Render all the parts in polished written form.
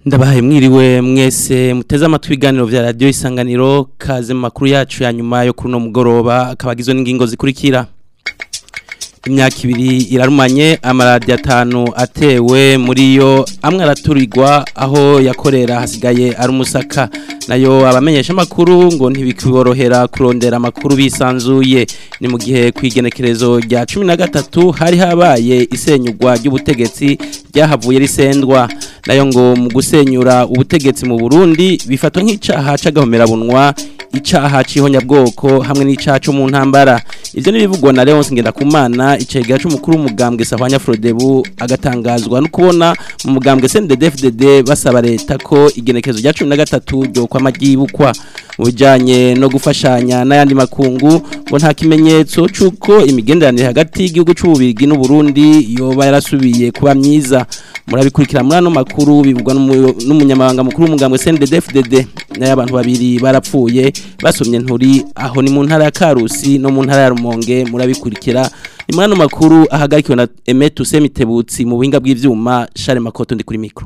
Ndabahaye mwiriwe mwese muteze amatwi ibiganiro vya radio Isanganiro kaze mu makuru yacu ya nyuma yo kuri no mugoroba akabagizwe n'ingingo zikurikira. Imyaka ibiri irarumanye amaradi 5 atewe muri yo amwe araturirwa aho yakorera hasigaye ari umusaka nayo abamenyesha makuru ngo ntibikiborohera kurondera amakuru bisanzuye ni mu gihe kwigenekerezo rya 13 hari habaye isenyugwa ry'ubutegetsi ryahavuye risendwa nayo ngo mu gusenyura ubutegetsi mu Burundi bifatwa nk'icaha c'agahomera bunwa icaha c'ihonyabwoko hamwe n'icaha cyo mu ntambara ivyo nibivugwa na Leonce Ngendakumana icegera c'umukuru w'umugambwe Sahwanya Frodebu agatangazwa no kubona mu mugambwe CNDD-FDD basaba leta ko igenekezo rya 13 ryo kwa magibukwa ubujanye no gufashanya n'ayandi makungu ngo nta kimenyetso cuko imigenderanire hagati y'igihugu c'ububirigi n'u Burundi yoba yarasubiye kuba myiza murabikurikira muri ano makuru bivugwa n'umunyamabanga mukuru w'umugambwe CNDD-FDD nayo abantu babiri barapfuye basomye nturi aho ni mu ntara ya Karusi no mu ntara ya Rumonge murabikurikira ni muri ano makuru ahagarikiwe na Emetu Semitebutsi mu buhinga bw'ivyuma Charles Makoto ndi kuri micro.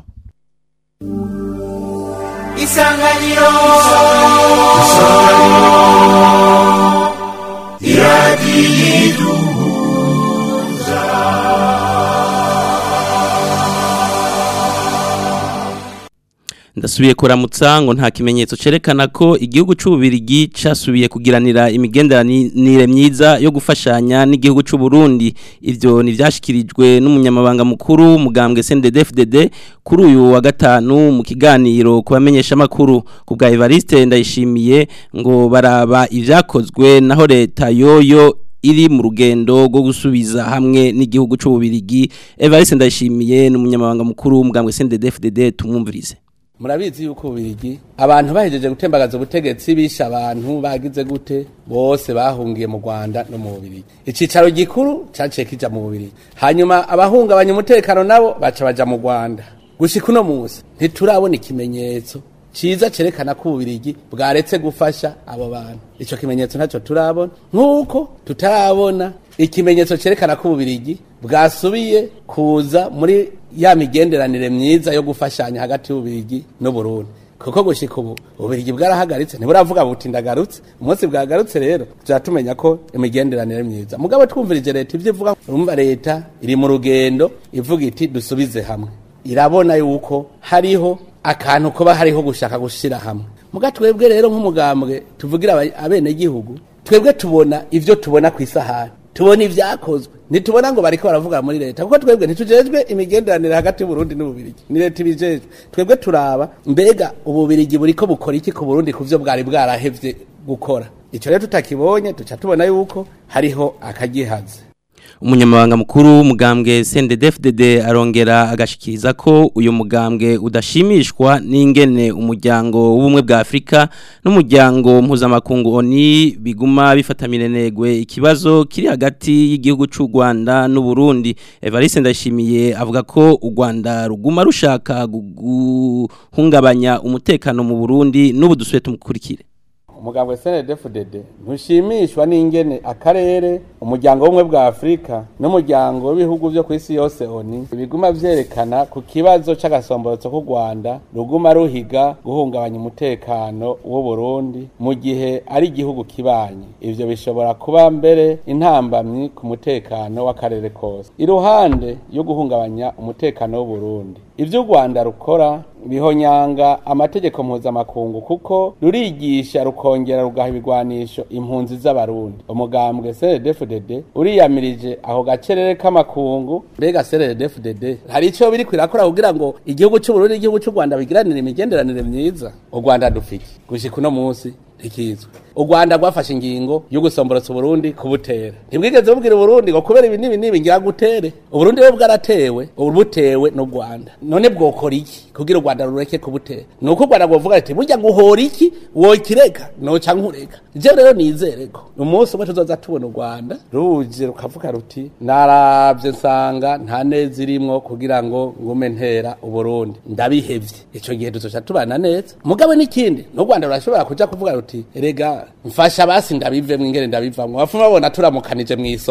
Isanganiro Ndasubiye kuramutsa ngo nta kimenyetso cerekana ko igihugu c'ububirigi casubiye kugiranira imigenderanire myiza yo gufashanya n'igihugu c'u Burundi ivyo nivyashikirijwe n'umunyamabanga mukuru mugambwe CNDD-FDD kuri uyu wa gatanu mu kiganiro kubamenyesha makuru ku bwa Evariste Ndayishimiye ngo baraba ivyakozwe naho leta yoyo iri mu rugendo rwo gusubiza hamwe n'igihugu c'ububirigi. Evariste Ndayishimiye n'umunyamabanga mukuru w'umugambwe CNDD-FDD tumwumvirize. Murabizi yuko ubirigi abantu bahejeje gutembagaza ubutegetsi bisha abantu bagize gute bose bahungiye mu Rwanda no mu Bubirigi icicaro gikuru caciye kija mu Bubirigi hanyuma abahungabanya umutekano nabo baca baja mu Rwanda gushika uno munsi ntiturabona ikimenyetso ciza cerekana ko ubirigi bwaretse gufasha abo bantu ico kimenyetso ntacyo turabona nkuko tutarabona ikimenyetso cerekana ko ubirigi bwasubiye kuza muri ya migenderanire myiza yo gufashanya hagati y'ubirigi no Burundi kuko gushika ubu ubirigi bwarahagaritse ntiburavuga buti ndagarutse umunsi bwagarutse rero tuzatumenya ko imigenderanire myiza mugabo twumvirije leta ivyo ivuga urumva leta iri mu rugendo ivuga iti dusubize hamwe irabona yuko hariho akantu kuba hariho gushaka gushira hamwe mugatwebwe rero nk'umugambwe tuvugira abene gihugu twebwe tubona ivyo tubona ku isahani tubona ivyakozwe nitubona ngo bariko baravuga muri leta kuko twebwe ntitujejwe imigenderanire hagati y'Uburundi n'Ububirigi ni leta ibijejwe twebwe turaba mbega Ububirigi buriko bukora iki ku Burundi kuvyo bwari bwarahevye gukora ico rero tutakibonye tuca tubona yuko hariho akagihaze. Umunyamabanga mukuru w'umugambwe CNDD-FDD arongera agashikiriza ko uyu mugambwe udashimishwa n'ingene umuryango w'ubumwe bwa Afrika n'umuryango mpuzamakungu ONU biguma bifatamirentegwe ikibazo kiri hagati y'igihugu c'u Rwanda n'u Burundi. Evariste Ndayishimiye avuga ko u Rwanda ruguma rushaka guhungabanya umutekano mu Burundi n'ubu dusuye tumukurikire. Umugambwe CNDD-FDD ntushimishwa n'ingene akarere umuryango w'umwe bwa Afrika n'umuryango w'ibihugu byo kwisi yose ONU biguma vyerekana ku kibazo c'agasomborotso ku Rwanda ruguma ruhiga guhungabanya umutekano w'u Burundi mu gihe ari igihugu kibanye ivyo bishobora kuba mbere intambamyi ku mutekano w'akarere kose iruhande yo guhungabanya umutekano w'u Burundi ivyo u Rwanda rukora bihonyanga amategeko mpuzamakungu kuko rurigisha rukongera rugaha ibigwanisho impunzi z'abarundi umugambwe CNDD-FDD uriyamirije aho gacerere k'amakungu mbega CNDD-FDD hari ico biri kwirakora kugira ngo igihugu c'u Burundi igihugu c'u Rwanda bigiranire imigenderanire myiza u Rwanda dufiki gushika uno munsi ikizwe u Rwanda rwafashe ingingo yo gusomborotsa Burundi kubutera ntibwigeze bubwira Burundi ngo kubera ibi nibi ngira gutere Burundi bwo bwaratewe ubutewe no Rwanda none bwokora iki kugira u Rwanda rureke kubutera nuko u Rwanda govuga ati burya guhora iki wo kireka no cankureka je rero nizere ko umunsi umwe tuzoza tubona u Rwanda ruje rukavuga ruti naravye nsanga nta neza irimwo kugira ngo ngume ntera u Burundi ndabihevye ico gihe tuzoca tubana neza mugabo n'ikindi no Rwanda rurashobora kuja kuvuga ruti erega mfasha basi ndabivemwe ingene ndabivamwe bafuma babona turamukanije mu isoko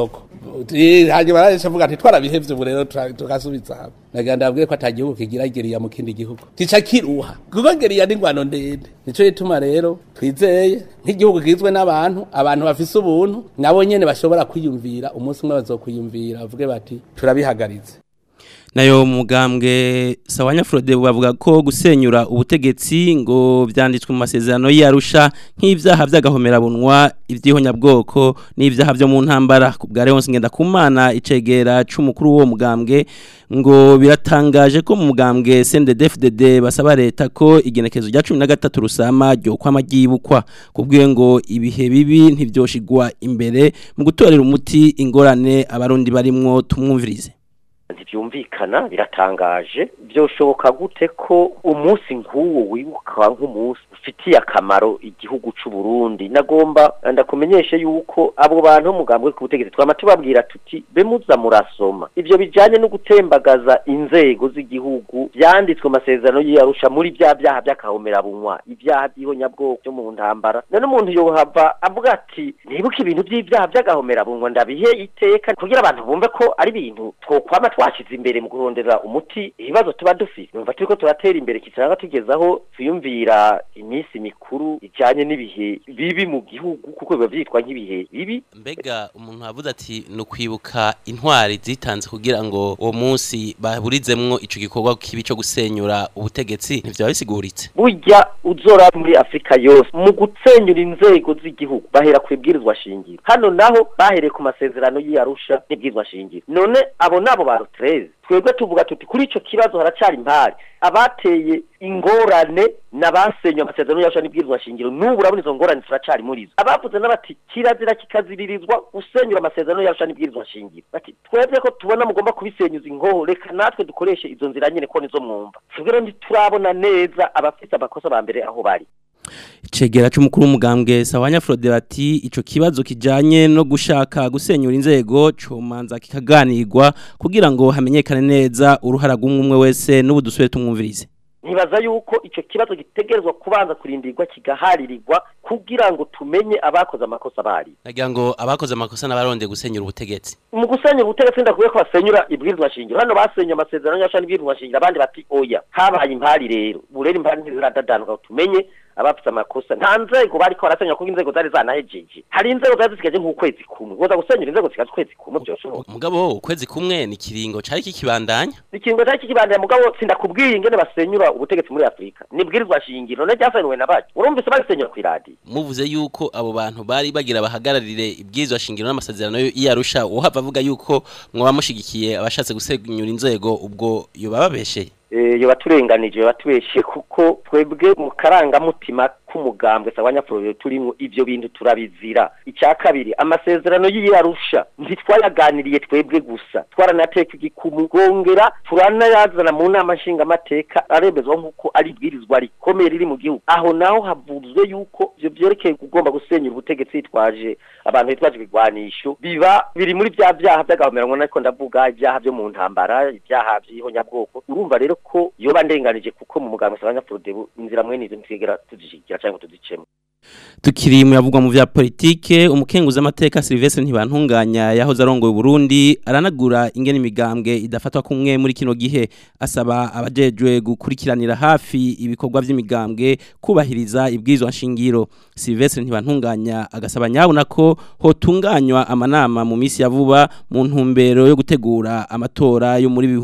hanyuma baraje bavuga ati twarabihevye ubu rero tukasubiza hamwe naganda babwiye ko atagihugu kigira geriya mu kindi gihugu kica kiruha kuko geriya ni ngwano ndende nico yituma rero twizeye nk'igihugu kizwe n'abantu bafise ubuntu nabo nyene bashobora kwiyumvira umunsi umwe bazokwiyumvira bavuge bati turabihagaritse. Nayo mugambwe Sawanya Frode bavuga ko gusenyura ubutegetsi ngo vyanditswe mu masezerano y'Arusha nk'ivyaha vy'agahomera bunwa ivyihonyabwoko n'ivyaha vyo mu ntambara ku bwa Leonce Ngendakumana icegera c'umukuru wo mugambwe ngo biratangaje ko mu mugambwe CNDD-FDD basaba leta ko igenekezo rya 13 rusama ryo kwamagibukwa kubwiye ngo ibihe bibi ntivyoshigwa imbere mu gutorera umuti ingorane abarundi barimwo tumwumvirize. Byumvikana biratangaje byoshoboka gute ko umunsi nk'uwo wibuka nk'umunsi ufitiye akamaro igihugu c'u Burundi nagomba ndakumenyeshe yuko abo bantu mugambwe ku butegetsi twama tubabwira tuti bemuza murasoma ivyo bijanye no gutembagaza inzego z'igihugu byanditswe amasezerano y'Arusha muri bya byaha by'akahomera bunwa ibyaha by'ihonyabwoko byo mu ntambara none umuntu yohava avuga ati nibuka ibintu by'ibyaha by'agahomera bunwa ndabihe iteka kugira abantu bumve ko ari ibintu twokwama twashize imbere mu kurondera umuti ibibazo tuba dufite numva turiko turatera imbere kitanga tugezaho tuyumvira iminsi mikuru ijanye n'ibihe bibi mu gihugu kuko biba vyitwa nk'ibihe bibi. Mbega umuntu avuze ati no kwibuka intwari zitanze kugira ngo uwo munsi baburizemwo ico gikorwa kibi cyo gusenyura ubutegetsi ntivyo babisiguritse burya uzora muri Afrika yose mu gusenyura inzego z'igihugu bahera kwibwirizwa shingiro hano naho bahereye ku masezerano y'Arusha n'ibwirizwa shingiro none abo nabo ba 13 twebwe tuvuga tuti kuri ico kibazo haracari impari abateye ingorane nabasenywa amasezerano y'Arusha n'ibwirizwa shingiro n'ubu urabona izo ngorane ziracari muri zo abavuze n'abati kirazira kikaziririzwa gusenyura amasezerano y'Arusha n'ibwirizwa shingiro bati twebwe ko tubona mugomba kubisenyuza ingoho reka natwe dukoreshe izo nzira nyene ko nizo mwumva twebwe ntiturabona neza abafite amakosa ba mbere aho bari. Icegera c'umukuru w'umugambwe Sawanya Frode bati ico kibazo kijanye no gushaka gusenyura inzego comanza kikaganirwa kugira ngo hamenyekane neza uruhara rw'umwe wese n'ubu dusubire tumwumvirize. Nibaza yuko ico kibazo gitegerezwa kubanza kurindirwa kigaharirirwa kugira ngo tumenye abakoze amakosa bari. Nagira ngo abakoze amakosa n'abaronde gusenyura ubutegetsi. Mu gusenyura ubutegetsi ndakuye ko basenyura ibwirizwa shingiro. Hano basenyura amasezerano y'Arusha n'ibwirizwa shingiro abandi bati oya. Habaye impari rero. Burera impari ntiziradadanwa tumenye abafite amakosa nta nzego bariko barasenya kuko inzego zari zanahejeje hari inzego zari zisigaje nk'ukwezi kumwe goza gusenyura inzego zikaje ukwezi kumwe byoshoboka mugabo ukwezi kumwe ni kiringo cari kikibandanya ikiringo cari kikibandanya mugabo sindakubwiye ingene basenyura ubutegetsi muri Afrika nibwirizwa shingiro none cyasenywe nabaje urumvise basenyura ku iradi muvuze yuko abo bantu bari bagira bahagararire ibwirizwa shingiro n'amasezerano y'Arusha uhava avuga yuko mwoba mushigikiye abashatse gusenyura inzego ubwo yo bababesheye yo baturenganije batubeshe kuko twebwe mu karangamutima k'umugambwe Sawanya Frode turimo ivyo bintu turabizira icya kabiri amasezerano y'Arusha ntitwayaganiriye twebwe gusa twaranateka igikumu gongera turanayazana mu nama nshinga amateka arebezwa nkuko ari bwirizwa rikomeye riri mu gihugu aho naho havuzwe yuko ivyo byerekeye kugomba gusenyura ubutegetsi yitwaje abantu bitwaje bigwanisho biba biri muri bya byaha by'agahomeranwa nako ndavuga ibyaha byo mu ntambara ibyaha by'ihonyabwoko urumva rero ko yoba ndenganije kuko mu mugambwe Sawanya Frode inzira mwe nizo ntigera tuzishikira cyangwa tuzicemo. Tukiri mu yavugwa mu vya politike umukenguza amateka Sylvestre Ntibantunganya yahoze arongoye Burundi aranagura ingene imigambwe idafatwa kumwe muri kino gihe asaba abajejwe gukurikiranira hafi ibikorwa vy'imigambwe kubahiriza ibwirizwa nshingiro. Sylvestre Ntibantunganya agasaba nyabona ko hotunganywa amanama mu misi ya vuba mu ntumbero yo gutegura amatora yo muri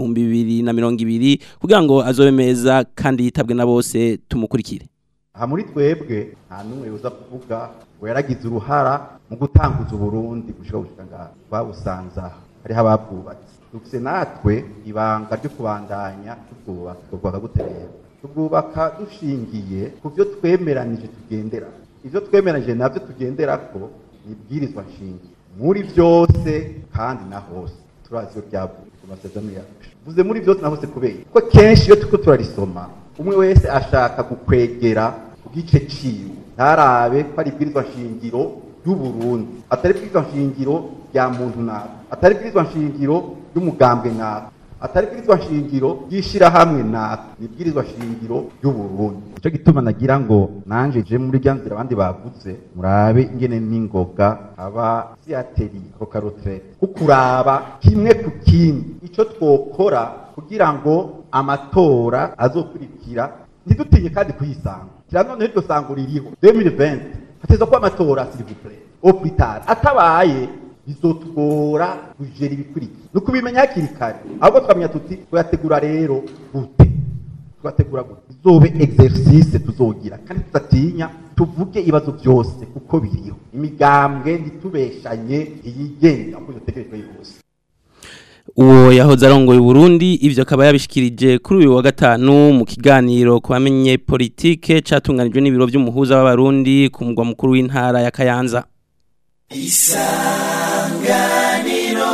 2020 kugira ngo azobe meza kandi yitabwe na bose tumukurikire. Aha muri twebwe nta numwe uza kuvuga ngo yaragize uruhara mu gutanguza Burundi gushika ngaha babusanza hari hababwubatse dufise natwe ibanga ryo kubandanya tubwubaka guterera tubwubaka dushingiye ku byo twemeranije tugendera ivyo twemeranije navyo tugenderako nibwirizwa nshingiro muri byose kandi na hose turazi byavuye ku masezerano y'Arusha vuze muri byose na hose kubera ko kenshi iyo tuko turarisoma umwe wese ashaka gukwegera gice ciwe ntarabe ko ari bwirizwa shingiro y'u Burundi atari bwirizwa shingiro ya muntu nako atari bwirizwa shingiro y'umugambwe nako atari bwirizwa shingiro yishira hamwe na nibwirizwa shingiro y'u Burundi. Ico gituma nagira ngo nanje je muri byanzira abandi bavuze murabe ingene n'ingoga aba siateri ko karotre kukuraba kimwe ku kindi ico twokora kugira ngo amatora azokurikira ntidutinye kandi kuyisanga kiranone iryo sango ririho 2020 hateza ko amatora s'il vous plaît au plus tard atabaye bizotugora kujera ibikuriki no kubimenya hakiri kare ahubwo twamenya tuti twategura rero gute twategura gute zobe exercice tuzogira kandi tutatinya tuvuge ibibazo byose kuko biriho imigambwe ntitubeshanye iyigenga ko yotegerejwe yose. Uwo yahoze arongoye Burundi ivyo akaba yabishikirije kuri uyu wa gatanu mu kiganiro kubamenye politike catunganijwe n'ibiro by'umuhuza w'abarundi ku mugwa mukuru w'intara ya Kayanza. Isanganiro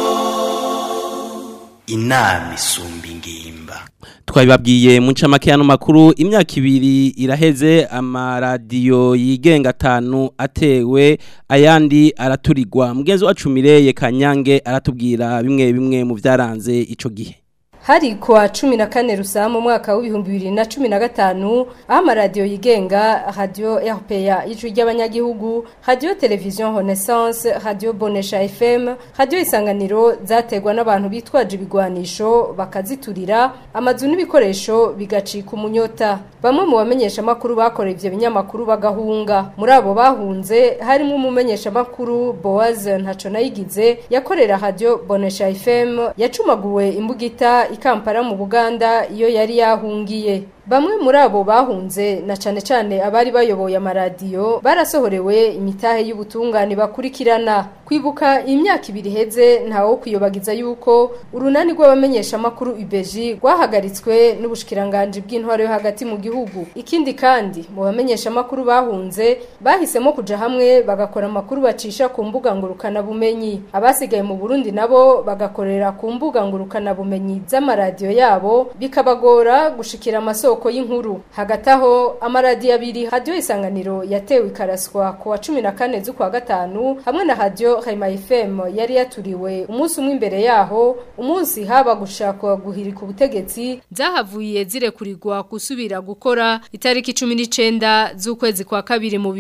inama isumba ingimba. Twabibabwiye mu ncamake y'ano makuru imyaka 2 iraheze amaradiyo yigenga 5 atewe ayandi araturirwa. Mugenzi wacu Mireye Kanyange aratubwira bimwe mu vyaranze ico gihe. Hari kwa 14 Rusama mwaka w'ibihumbi 2015 amaradiyo yigenga Radio RPA ijwi ry'abanyagihugu, Radio Television Renaissance, Radio Bonesha FM, Radio Isanganiro zategwa n'abantu bitwaje ibigwanisho bakaziturira amazu n'ibikoresho bigacika umunyota. Bamwe mu bamenyesha makuru bakoreye ivyo binyamakuru bagahunga. Muri abo bahunze harimo umumenyesha makuru Boaz Ntaconayigize yakorera Radio Bonesha FM yacumaguwe imbugita Ikampara mu Buganda iyo yari yahungiye. Bamwe muri abo bahunze na cane abari bayoboye amaradiyo barasohorewe imitahe y'ubutungane bakurikirana. Kwibuka imyaka 2 heze ntawo kuyobagiza yuko urunani rw'abamenyesha makuru UBG rwahagaritswe n'ubushikiranganje bw'intwaro yo hagati mu gihugu. Ikindi kandi mu bamenyesha makuru bahunze bahisemo kuja hamwe bagakora makuru bacisha ku mbuga ngurukana bumenyi. Abasigaye mu Burundi nabo bagakorera ku mbuga ngurukana bumenyi z'amaradiyo yabo bikabagora gushikira amasoko y'inkuru. Hagataho amaradiyo 2 Radio Isanganiro yatewe ikaraswa ku wa 14 z'ukwa gatanu hamwe na Radio Rema FM yari yaturiwe umunsi umwe imbere yaho. Umunsi haba gushakwa guhirika ubutegetsi zahavuye zirekurirwa gusubira gukora itariki 19 z'ukwezi kwa kabiri mu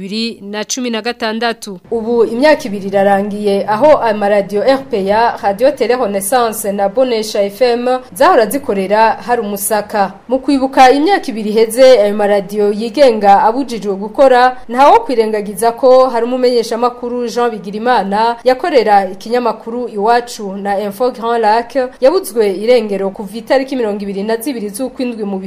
2016. Ubu imyaka 2 irarangiye aho amaradiyo RPA, Radio Tele Renaissance na Bonesha FM zahora zikorera hari umusaka. Mu kwibuka imyaka 2 heze ayo maradiyo yigenga abujijwe gukora ntawo kwirengagiza ko hari umumenyesha makuru Jean Bigirimana yakorera ikinyamakuru Iwacu na Info Grand Lac yabuzwe irengero kuva itariki 22 z'ukwindwi mu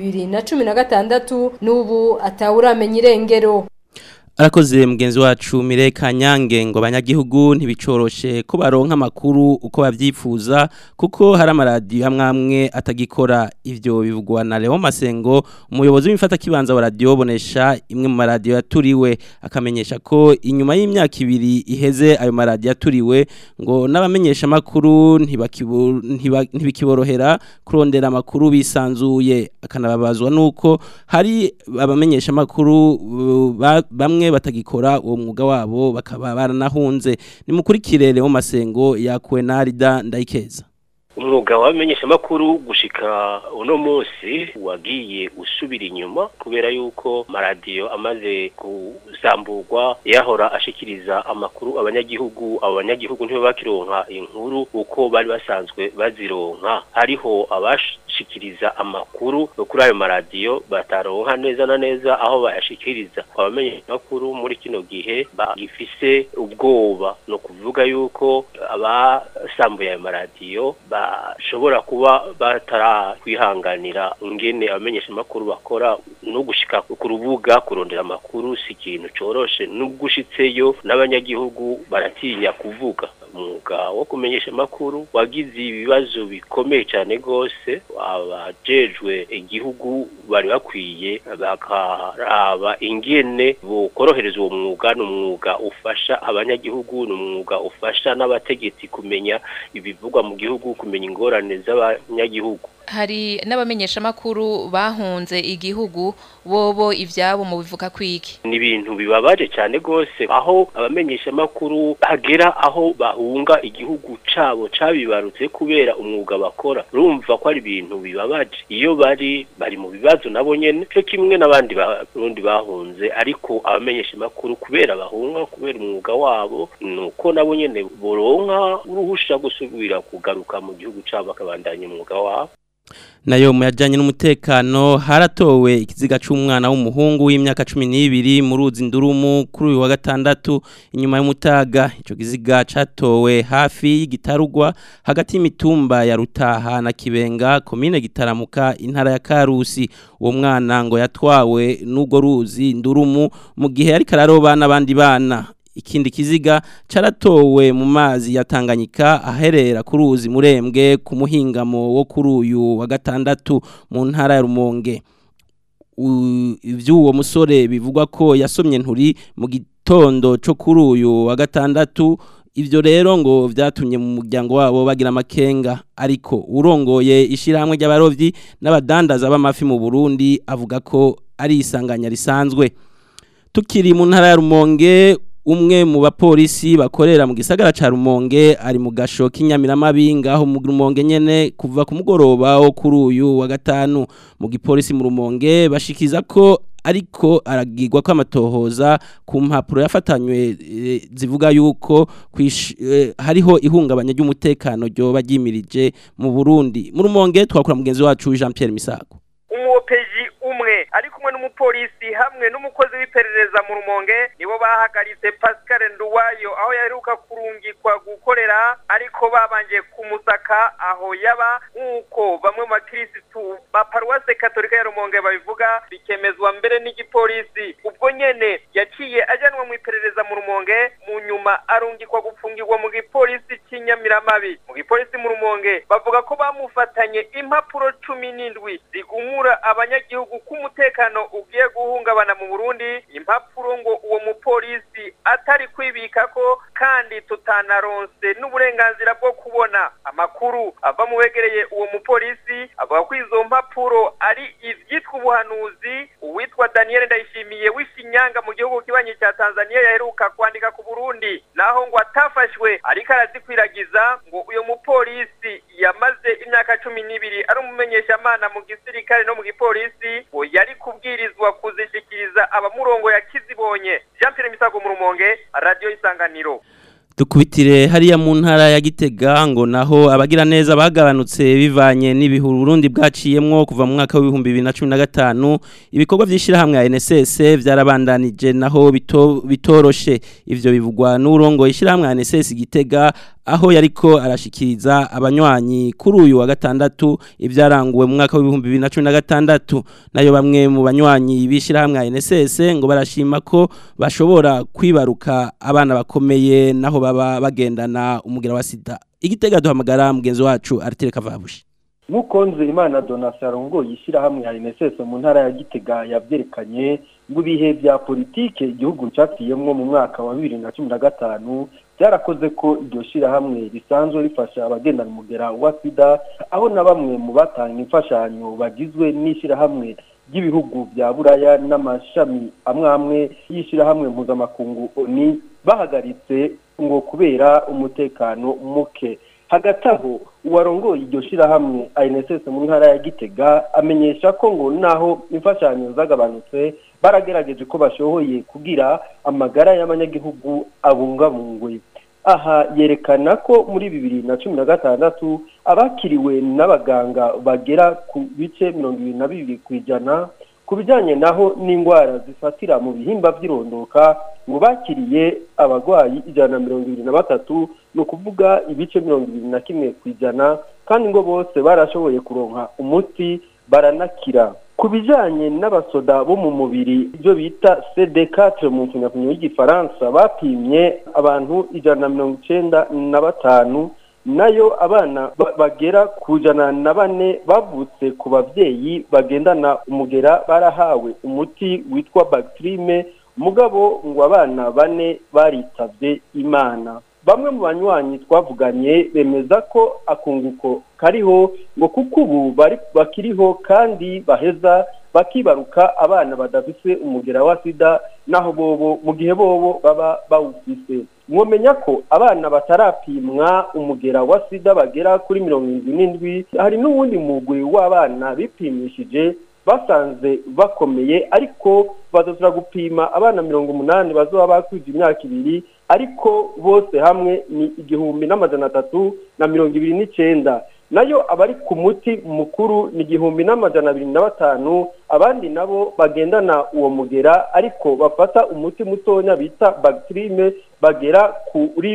2016 n'ubu atawuramenya irengero. Arakoze mugenzi wacu Mireye Kanyange ngo abanyagihugu ntibicoroshe ko baronka makuru uko bavyifuza kuko hari amaradiyo hamwe atagikora. Ivyo bivugwa na Leo Masengo umuyobozi w'imfata kibanza wa Radio Bonesha imwe mu maradiyo yaturiwe akamenyesha ko inyuma y'imyaka 2 iheze ayo maradiyo yaturiwe ngo n'abamenyesha makuru ntibikiborohera kurondera makuru bisanzuye. Akanababazwa nuko hari abamenyesha makuru bamwe batagikora uwo mwuga wabo bakaba baranahunze. Nimukurikire Leo Masengo yakuwe na Rida Ndayikeza. Umwuga wamenyesha makuru gushika uno munsi wagiye usubira inyuma kubera yuko maradiyo amaze kuzamburwa yahora ashikiriza amakuru abanyagihugu ntibo bakironka inkuru uko bari basanzwe bazironka. Hariho abashikiriza amakuru kuri ayo maradiyo bataronka neza na neza aho bayashikiriza. Abamenyesha makuru muri kino gihe bagifise ubwoba no kuvuga yuko abasambuye ayo maradiyo bashobora kuba batarakwihanganira ingene abamenyesha makuru bakora no gushika ku rubuga kurondera makuru si ikintu coroshe n'ugushitseyo n'abanyagihugu baratinya kuvuga. Umwuga wo kumenyesha makuru wagize ibibazo bikomeye cyane gose. Abajejwe igihugu bari bakwiye bakaraba ingene bokorohereza uwo mwuga. N'umwuga ufasha abanyagihugu, n'umwuga ufasha n'abategetsi kumenya ibivugwa mu gihugu, kumenya ingorane z'abanyagihugu. hari n'abamenyesha makuru bahunze igihugu bobo ivyabo mu bivuga kwiki ni ibintu bibabaje cyane gose aho abamenyesha makuru hagera aho bahunga igihugu cabo cabibarutse kubera umwuga bakora urumva ko ari ibintu bibabaje iyo bari mu bibazo nabo nyene cyo kimwe n'abandi barundi bahunze ariko abamenyesha makuru kubera bahunga kubera umwuga wabo nuko nabo nyene boronka uruhusha gusubira kugaruka mu gihugu cabo bakabandanya umwuga wabo. Nayo muyajanye n'umutekano haratowe ikiziga c'umwana w'umuhungu w'imyaka 12 mu ruzi Ndurumu kuri uyu wa gatandatu inyuma y'umutaga ico kiziga catowe hafi y'igitarugwa hagati y'imitumba ya Rutaha na Kibenga komine Gitaramuka intara ya Karusi uwo mwana ngo yatwawe n'ugo ruzi Ndurumu mu gihe ari kararoba n'abandi bana. Ikindi kiziga caratowe mu mazi ya Tanganyika aherera ku ruzi Murembwe ku muhingamo wo kuri uyu wa gatandatu mu ntara ya Rumonge. Ivy'uwo musore bivugwa ko yasomye nturi mu gitondo cyo kuri uyu wa gatandatu ivyo rero ngo vyatumye mu muryango wabo bagira amakenga ariko urongoye ishiramwe ry'abarovyi n'abadandaza b'amafi mu Burundi avuga ko ari isanganya risanzwe. Tukiri mu ntara ya Rumonge umwe mu bapolisi bakorera mu gisagara ca Rumonge ari mu gasho k'inyamiramabi ngaho mu Rumonge nyene kuva ku mugoroba wo kuri uyu wa gatanu mu gipolisi mu Rumonge bashikiza ko ariko aragirwa ko amatohoza ku mpapuro yafatanywe zivuga yuko hariho ihungabanya ry'umutekano ryo bagimirije mu Burundi. Mu Rumonge twakura mugenzi wacu Jean Pierre Misago. Umupeji umwe ari kumwe n'umupolisi hamwe n'umukozi w'iperereza mu Rumonge nibo bahagaritse Pascal Nduwayo aho yaheruka kurungikwa gukorera ariko babanje kumusaka aho yaba nkuko bamwe mu bakirisitu ba Paroisse Katolika ya Rumonge babivuga bikemezwa mbere n'igipolisi ubwo nyene yaciye ajanwa mu iperereza mu Rumonge mu nyuma arungikwa gupfungirwa mu gipolisi cy'Inyamiramabi mu gipolisi mu Rumonge bavuga ko bamufatanye impapuro 17 zigumura abanyagihugu k'umutekano ugiye guhungabana mu Burundi impapuro ngo uwo mupolisi atari kwibika ko kandi tutanaronse n'uburenganzira bwo kubona amakuru ava mu wegereye uwo mupolisi avuga ko izo mpapuro ari ivyitwa ubuhanuzi uwitwa Daniel Ndayishimiye w'Ishinyanga mu gihugu kibanyi cya Tanzania yaheruka kwandika ku Burundi naho ngo atafashwe ariko arazikwiragiza ngo uyo mupolisi yamaze imyaka 12 ari umumenyesha mana mu gisirikare no mu gipolisi ngo yari kubwirizwa kuzishikiriza abamurongo yakizibonye. Jean Pierre Misago mu Rumonge Radio Isanganiro. Dukubitire hariya mu ntara ya Gitega ngo naho abagira neza bagabanutse bivanye n'ibihuru Burundi bwaciyemwo kuva mu mwaka wa 2015 ibikorwa byishira hamwe ya NSS byarabandanije naho bitoroshe ivyo bivugwa n'urongo ishira hamwe ya NSS Gitega aho yariko arashikiriza abanywanyi kuri uyu wa gatandatu ivyaranguwe mu mwaka wa 2016 nayo bamwe mu banywanyi bishira hamwe ya NSS ngo barashima ko bashobora kwibaruka abana bakomeye naho baba bagendana umugira wa sida. Igitega duhamagara mugenzi wacu Artire Kavabushi. Mukonze Imana Donatien ngo yishira hamwe ya NSS mu ntara ya Gitega yavyerekanye ngo bihe bya politike igihugu cyatiyemwo mu mwaka wa 2015 byarakoze ko iryo shira hamwe risanzwe rifasha abagendana umugera wa sida aho na bamwe mu batanga imfashanyo bagizwe n'ishira hamwe ry'ibihugu bya Buraya n'amashami amwe yishira hamwe mpuzamakungu ONU bahagaritse ngo kubera umutekano muke. Hagati aho uwarongoye iryo shira hamwe INSS mu ntara ya Gitega amenyesha ko ngo naho imfashanyo zagabanutse baragerageje ko bashoboye kugira amagara y'abanyagihugu abungabungwe. Aha yerekana ko muri 2016 abakiriwe n'abaganga bagera ku bice 22% kubijanye naho n'ingwara zifatira mu bihimba by'irondoka ngo bakiriye abagwayi 123 no kuvuga ibice 21% kandi ngo bose barashoboye kuronka umuti baranakira. Kubijanye n'abasoda bo mu mubiri ibyo bita CD4 mu kinyarwanda y'igifaransa bapimye abantu 195 nayo abana bagera ku 104 bavutse ku bavyeyi bagendana umugera barahawe umuti witwa Bactrime mugabo ngo abana 4 baritavye Imana. bamwe mu banywanyi twavuganye bemeza ko akunguko kariho ngo kuko ubu bakiriho kandi baheza bakibaruka abana badafise umugera wa sida naho bobo mu gihe bobo baba bawufise. Mwomenya ko abana batarapimwa umugera wa sida bagera kuri 77 hari n'uwundi mugwi w'abana bipimishije basanze bakomeye ariko bazosura gupima abana 80 bazoba bakwije imyaka 2 ariko bose hamwe ni 1329 nayo abari ku muti mukuru ni 1205 abandi nabo bagendana uwo mugera ariko bafata umuti mutonya bita Bactrim bagera kuri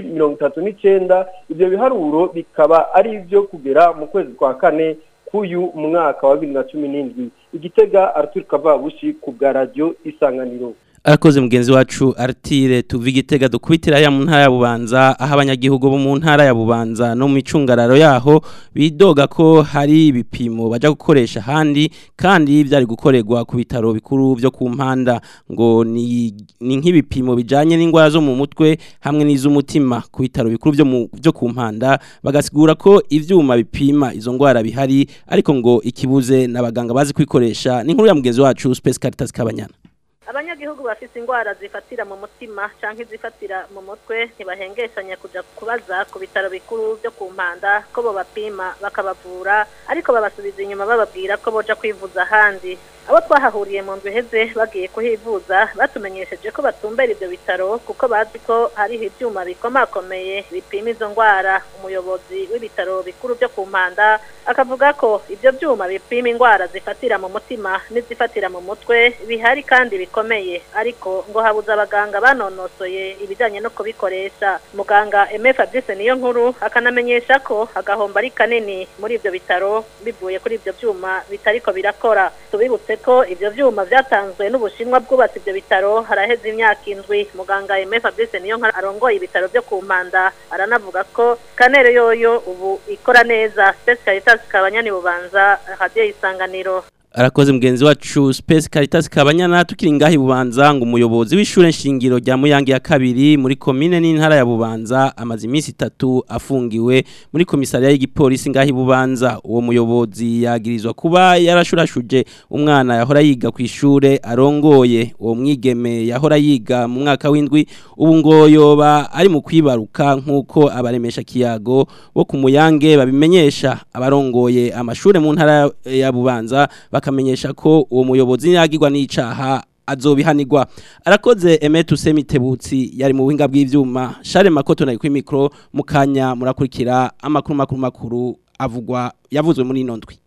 39 ibyo biharuro bikaba ari ivyo kugera mu kwezi kwa kane kuyu mwaka wa 2017 Igitega Arthur Kavabushi ku bwa radio Isanganiro. Arakoze mugenzi wacu Artire tuva Igitega dukubitira ya mu ntara ya Bubanza aho abanyagihugu bo mu ntara ya Bubanza no mu micungararo yaho bidoga ko hari ibipimo baja gukoresha handi kandi byari gukorerwa ku bitaro bikuru byo ku Mpanda ngo ni nk'ibipimo bijanye n'ingwara zo mu mutwe hamwe n'izumutima ku bitaro bikuru byo ku Mpanda bagasigura ko ivyuma bipima izo ngwara bihari ariko ngo ikibuze n'abaganga bazi kwikoresha ni nkuru ya mugenzi wacu Space Caritas Kabanyana. Abanyagihugu bafite ingwara zifatira mu mutima canke zifatira mu mutwe ntibahengeshanya kuja kubaza ku bitaro bikuru byo ku Mpanda ko bo bapima bakabavura ariko babasubiza inyuma bababwira ko boja kwivuza handi. Abo twahahuriye mu ndwi heze bagiye kuhivuza batumenyesheje ko batumbera ibyo bitaro kuko bazi ko hari ivyuma bikomakomeye bipima izo ngwara. Umuyobozi w'ibitaro bikuru byo ku Mpanda akavuga ko ibyo vyuma bipima ingwara zifatira mu mutima n'izifatira mu mutwe bihari kandi bikomeye ariko ngo habuza abaganga banonosoye ibijanye no kubikoresha. Muganga Aime Fabrice niyo nkuru akanamenyesha ko agahomba ari kanini muri ibyo bitaro bivuye kuri ibyo vyuma bitariko birakora. Tubibutse ko ibyo vyuma vyatanzwe n'Ubushinwa bwubatse ibyo bitaro haraheze imyaka 7. Muganga Aime Fabrice niyo nkuru arongoye ibitaro byo ku Mpanda aranavuga ko kanere yoyo ubu ikora neza. Space Caritas Kabanyani Bubanza Radio Isanganiro. Arakoze mugenzi wacu Space Caritas Kabanyana tukiri ngahi Bubanza ngo umuyobozi w'ishure nshingiro rya Muyange ya kabiri muri commune n'intara ya Bubanza amazi iminsi 3 afungiwe muri komisariya y'igipolisi ngahi Bubanza. Uwo muyobozi yagirizwa kuba yarashurashuje umwana yahora yiga ku ishure arongoye. Uwo mwigeme yahora yiga mu mwaka w'indwi ubu ngo yoba ari mu kwibaruka nkuko abaremesha kiyago bo ku Muyange babimenyesha. Abarongoye amashure mu ntara ya Bubanza bakamenyesha ko uwo muyobozi yagirwa n'icaha azobihanirwa. Arakoze Emetu Semitebutsi yari mu buhinga bw'ivyuma. Share Makoto na ku micro mukanya murakurikira amakuru avugwa yavuzwe muri ino ndwi.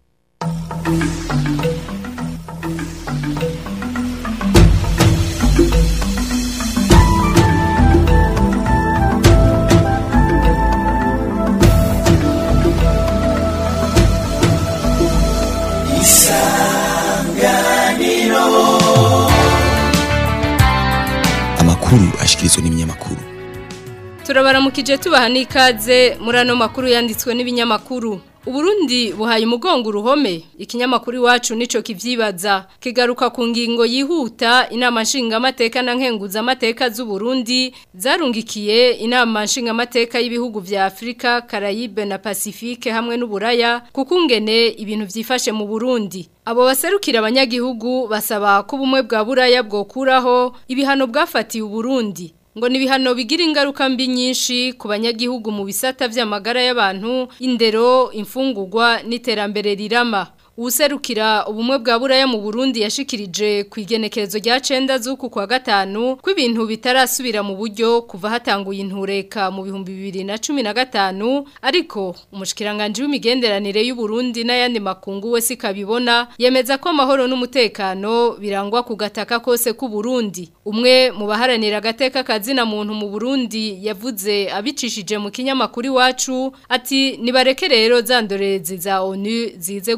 Amakuru ashikirizwa n'ibinyamakuru. Turabaramukije tubaha n'ikaze muri ano makuru yanditswe n'ibinyamakuru. Uburundi buhaye umugongo uruhome ikinyamakuru iwacu nico kivyibaza kigaruka ku ngingo yihuta inama nshingamateka na nkenguza amateka z'u Burundi zarungikiye inama nshingamateka y'ibihugu vya Afrika, Caraïbe na Pacifique hamwe n'Uburaya kukungene ibintu vyifashe mu Burundi. Abo baserukira abanyagihugu basaba ko ubumwe bwa Buraya bwokuraho ibihano bwafatiye u Burundi. Ngo nibihano bigira ingaruka mbi nyinshi ku banyagihugu mu bisata vy'amagara y'abantu, indero, imfungurwa n'iterambere rirama. Userukira ubumwe bwa Buraya mu Burundi yashikirije kwigenekerezo rya 9 z'uku kwa gatanu ko ibintu bitarasubira mu buryo kuva hatanguye intureka mu 2015 ariko umushikiranganje w'imigenderanire y'u Burundi n'ayandi makungu we sikabibona yemeza ko amahoro n'umutekano birangwa ku gataka kose ku Burundi. Umwe mu baharanira agateka kazina muntu mu Burundi yavuze abicishije mu kinyamakuru iwacu ati nibareke rero zandorezi za ONU zize gutoho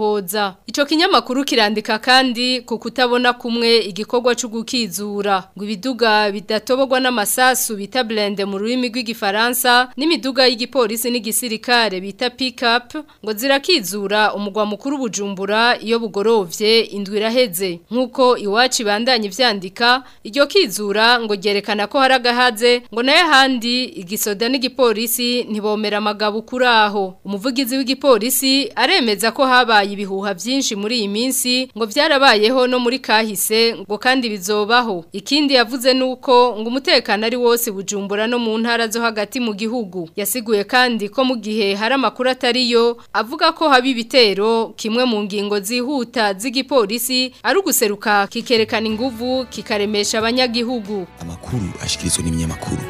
amatohoza. Ico kinyamakuru kirandika kandi ku kutabona kumwe igikorwa cyo gukizura ngo ibiduga bidatobogwa n'amasasu bita blende mu rurimi rw'igifaransa n'imiduga y'igipolisi n'igisirikare bita pick-up ngo zirakizura umugwa mukuru Bujumbura iyo bugorovye indwi iraheze nkuko iwacu bandanye vyandika iryo kizura ngo gerekana ko haragahaze ngo naye handi igisoda n'igipolisi ntibomera amagabo kuraho umuvugizi w'igipolisi aremeza ko habaye ibihuha byinshi muri iyi minsi ngo byarabayeho no muri kahise ngo kandi bizobaho ikindi yavuze nuko ngo umutekano ari wose Bujumbura no mu ntara zo hagati mu gihugu yasiguye kandi ko mu gihe hari amakuru atariyo avuga ko habi bitero kimwe mu ngingo zihuta z'igipolisi ari uguseruka kikerekana inguvu kikaremesha abanyagihugu amakuru ashikirizwa n'ibinyamakuru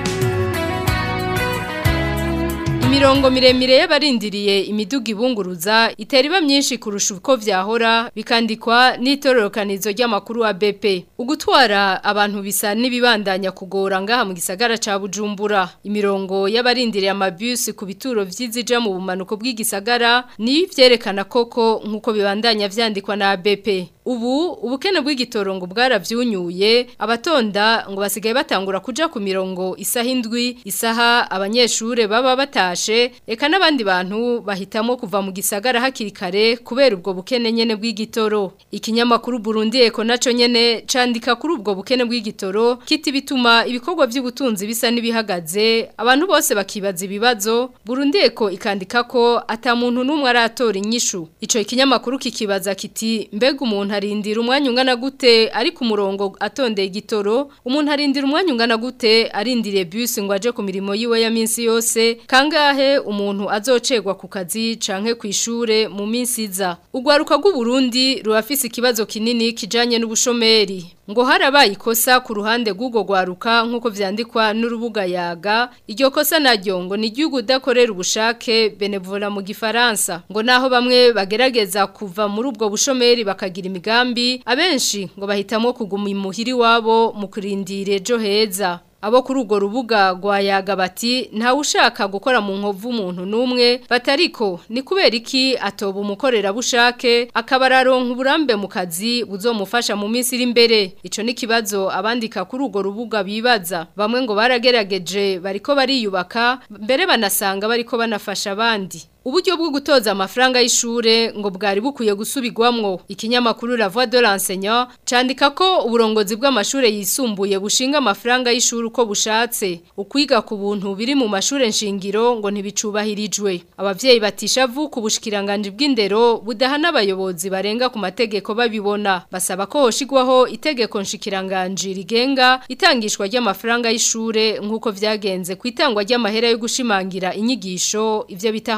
Imirongo miremire y'abarindiriye imiduga ibunguruza itera myinshi kurusha uko vyahora bikandikwa n'itororokanizo ry'amakuru wa BP ugutwara abantu bisa n'ibibandanya kugora ngaha mu gisagara ca Bujumbura imirongo y'abarindiriye amabus ku bituro vy'izija mu bumanuko bw'igisagara ni vyerekana koko nkuko bibandanya vyandikwa na BP ubukene bw'igitorongo bwaravyunyuye abatonda ngo basigaye batangura kuja ku mirongo isaha indwi isaha abanyeshure baba batashe eka n'abandi bantu bahitamo kuva mu gisagara hakiri kare kubera ubwo bukene nyene bw'igitoro ikinyamakuru Burundi Eko naco nyene candika kuri ubwo bukene bw'igitoro kiti bituma ibikorwa by'ubutunzi bisa n'ibihagaze abantu bose bakibaza ibibazo Burundi Eko ikandika ko ata muntu numwe aratora inyishu ico ikinyamakuru kikibaza kiti mbega umuntu arindira umwanya ungana gute ari ku murongo atondeye igitoro umuntu arindira umwanya ungana gute arindiriye bus ngo aje ku mirimo yiwe ya minsi yose kangahe umuntu azocegwa ku kazi canke kwishure mu minsi iza ugwaruka rw'u Burundi ruafise ikibazo kinini kijanye n'ubushomeri ngo harabaye ikosa ku ruhande rw'ugo gwaruka nkuko vyandikwa n'urubuga yaga iryo kosa naryo ngo ni igihugu dakorera ubushake benevola mu gifaransa ngo naho bamwe bagerageza kuva muri ubwo bushomeri bakagira imigambi abenshi ngo bahitamo kuguma imuhiri wabo mu kurindira ejo heza abo kuri urwo rubuga rwayaga bati ntawe ushaka gukora mu nkovu umuntu numwe batariko ni kubera iki atoba umukorera bushake akabararonka uburambe mu kazi buzomufasha mu minsi iri imbere ico ni kibazo abandika kuri urwo rubuga bibaza bamwe ngo baragerageje bariko bariyubaka mbere banasanga bariko banafasha abandi uburyo bwo gutoza amafaranga y'ishure ngo bwari bukwiye gusubirwamwo ikinyamakuru La Voix de l'enseignant candika ko uburongozi bw'amashure yisumbuye bushinga amafaranga y'ishure uko bushatse ukwiga ku buntu biri mu mashure nshingiro ngo ntibicubahirijwe abavyeyi batisha vuka ubushikiranganje bw'indero budahana abayobozi barenga ku mategeko babibona basaba ko hoshigwaho itegeko nshikiranganje rigenga itangishwa ry'amafaranga y'ishure nkuko vyagenze kwitangwa ry'amahera yo gushimangira inyigisho ivyo bita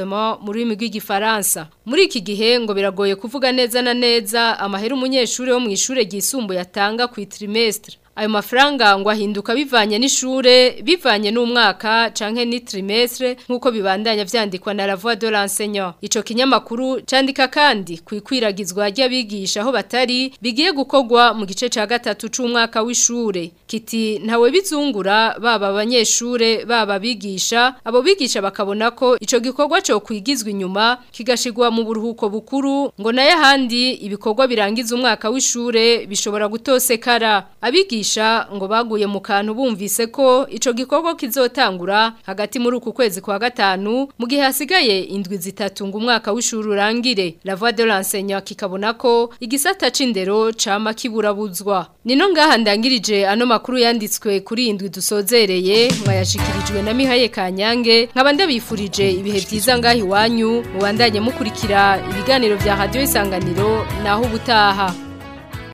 mu rurimi rw'igifaransa muri iki gihe ngo biragoye kuvuga neza na neza amahera umunyeshuri wo mu ishure ryisumbuye atanga ku trimestre ayo mafaranga ngo ahinduka bivanye n'ishure bivanye n'umwaka canke ni trimestre nkuko bibandanya vyandikwa na La Voix de l'enseignant ico kinyamakuru candika kandi kwikwiragizwa ry'abigisha aho batari bigiye gukogwa mu gice ca gatatu c'umwaka w'ishure kiti ntawe bizungura baba abanyeshure baba bigisha abo bigisha bakabona ko ico gikorwa cyo kwigizwa inyuma kigashigwa mu buruhuko bukuru ngo naye handi ibikorwa birangiza umwaka w'ishure bishobora gutosekara abigisha ngo baguye mu kantu bumvise ko ico gikorwa kizotangura hagati muri uku kwezi kwa gatanu mu gihe hasigaye indwi zitatu ngo umwaka w'ishuri urangire La Voix de l'enseignant kikabona ko igisata c'indero cama kiburabuzwa nino ngaha ndangirije ano makuru yanditswe kuri indwi dusozereye mwayashikirijwe na Mihaye Kanyange nkaba ndabifurije ibihe byiza ngahi wanyu mubandanye mukurikira ibiganiro vya Radio Isanganiro naho ubutaha